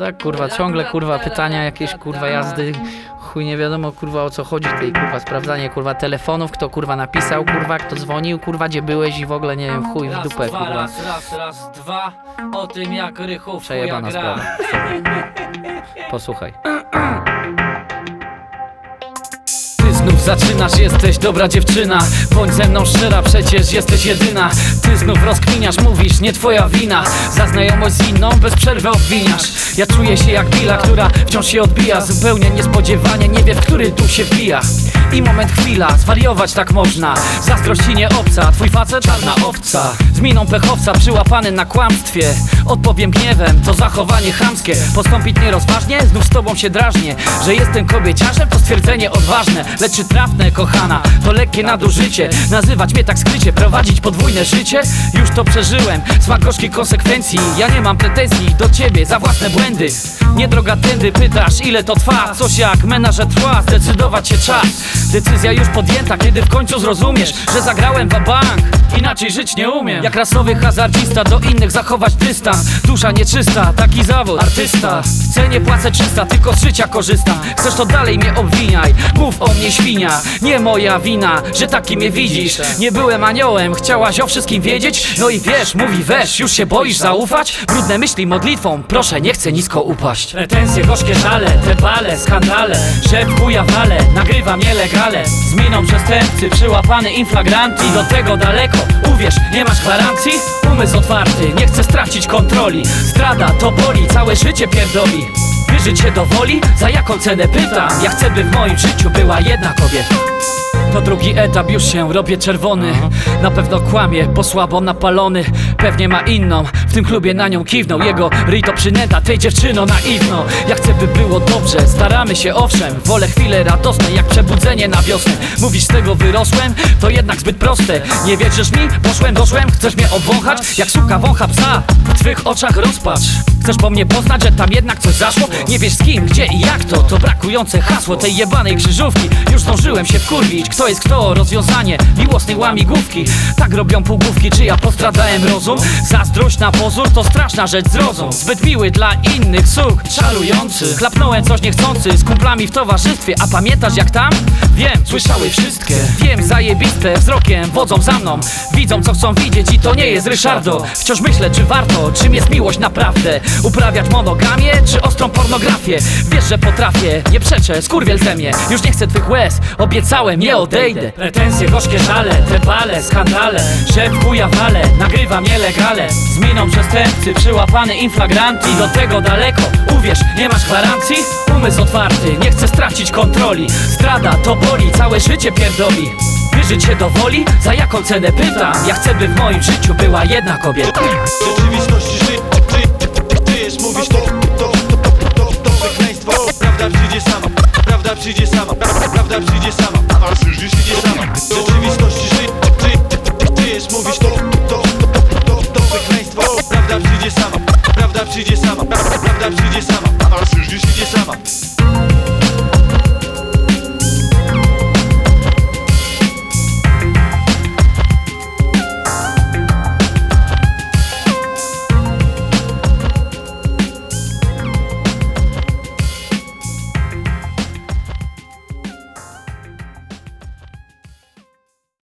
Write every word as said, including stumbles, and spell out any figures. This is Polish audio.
tak kurwa, ciągle kurwa pytania jakieś kurwa jazdy. Chuj nie wiadomo kurwa o co chodzi tej kurwa sprawdzanie kurwa telefonów, kto kurwa napisał kurwa, kto dzwonił kurwa, gdzie byłeś i w ogóle nie wiem, chuj w dupę kurwa. Raz, raz, raz, dwa, o tym jak Rychów Przejebana gra. sprawa. Posłuchaj. Ty znów zaczynasz, jesteś dobra dziewczyna. Bądź ze mną szczera, przecież jesteś jedyna. Ty znów rozkminiasz, mówisz, nie twoja wina. Za znajomość z inną bez przerwy obwiniasz. Ja czuję się jak Billa, która wciąż się odbija. Zupełnie niespodziewanie, nie wie w który tu się wbija. I moment, chwila, zwariować tak można. Zazdrość ci nie obca, twój facet czarna owca. Z miną pechowca, przyłapany na kłamstwie. Odpowiem gniewem, to zachowanie chamskie. Postąpić nierozważnie, znów z tobą się drażnię. Że jestem kobieciarzem, to stwierdzenie odważne. Lecz czy trafne, kochana, to lekkie nadużycie. Nazywać mnie tak skrycie, prowadzić podwójne życie? Już to przeżyłem, smak gorzkich konsekwencji. Ja nie mam pretensji do ciebie za własne błędy. Nie droga tędy, pytasz ile to trwa. Coś jak menaże trwa, zdecydować się czas. Decyzja już podjęta, kiedy w końcu zrozumiesz, że zagrałem wa-bank, inaczej żyć nie umiem. Jak rasowy hazardzista, do innych zachować dystans. Dusza nieczysta, taki zawód, artysta. W cenie płacę trzysta, tylko z życia korzystam. Chcesz to dalej mnie obwiniaj, mów o mnie świnia. Nie moja wina, że taki mnie widzisz. Nie byłem aniołem, chciałaś o wszystkim wiedzieć. No i wiesz, mówi weź, już się boisz zaufać? Brudne myśli modlitwą, proszę nie chcę nisko upaść. Pretensje, gorzkie żale, te bale, skandale. Szef chuja wale, nagrywa mnie legale. Z miną przestępcy, przyłapany inflagranti. Do tego daleko, uwierz, nie masz gwarancji? Umysł otwarty, nie chcę stracić kontroli. Zdrada to boli, całe życie pierdoli. Wierzyć się do woli? Za jaką cenę pytam? Ja chcę, by w moim życiu była jedna kobieta. To drugi etap, już się robię czerwony. Na pewno kłamie, bo słabo napalony. Pewnie ma inną, w tym klubie na nią kiwnął. Jego ryj to przynęta, tej dziewczyno naiwną. Ja chcę, by było dobrze, staramy się owszem. Wolę chwile radosne, jak przebudzenie na wiosnę. Mówisz, z tego wyrosłem? To jednak zbyt proste. Nie wierzysz mi? Poszłem, doszłem, chcesz mnie obwąchać? Jak suka wącha psa, w twych oczach rozpacz. Chcesz po mnie poznać, że tam jednak coś zaszło? Nie wiesz z kim, gdzie i jak to? To brakujące hasło tej jebanej krzyżówki. Już zdążyłem się wkurwić. Kto jest kto? Rozwiązanie miłosnej łamigłówki. Tak robią półgłówki, czy ja postradałem rozum? Zazdrość na pozór to straszna rzecz z rozum. Zbyt miły dla innych suk, czarujący. Chlapnąłem coś niechcący z kumplami w towarzystwie. A pamiętasz jak tam? Wiem, słyszały wszystkie. Wiem, zajebiste, wzrokiem wodzą za mną. Widzą co chcą widzieć i to nie jest Ryszardo. Wciąż myślę, czy warto, czym jest miłość naprawdę. Uprawiać monogamię, czy ostrą pornografię? Wiesz, że potrafię, nie przeczę, skurwiel ze mnie. Już nie chcę twych łez, obiecałem, nie odejdę. Pretensje, gorzkie żale, te bale, skandale. Szef chuja wale, nagrywa mnie legale. Z miną przestępcy, przyłapany inflagranti. Do tego daleko, uwierz, nie masz gwarancji? Umysł otwarty, nie chcę stracić kontroli. Zdrada to boli, całe życie pierdoli. Wierzyć się do woli? Za jaką cenę pytam? Ja chcę, by w moim życiu była jedna kobieta. Rzeczywiście